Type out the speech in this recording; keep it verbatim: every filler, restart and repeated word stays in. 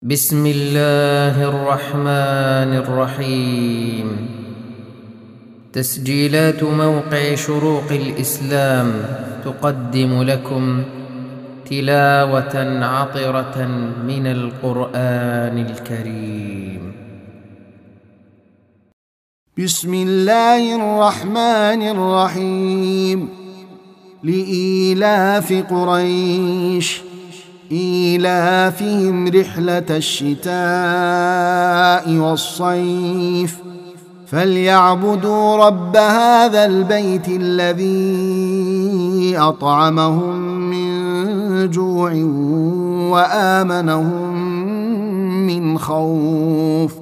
بسم الله الرحمن الرحيم. تسجيلات موقع شروق الإسلام تقدم لكم تلاوة عطرة من القرآن الكريم. بسم الله الرحمن الرحيم. لإيلاف قريش إيلافهم رحلة الشتاء والصيف فليعبدوا رب هذا البيت الذي أطعمهم من جوع وآمنهم من خوف.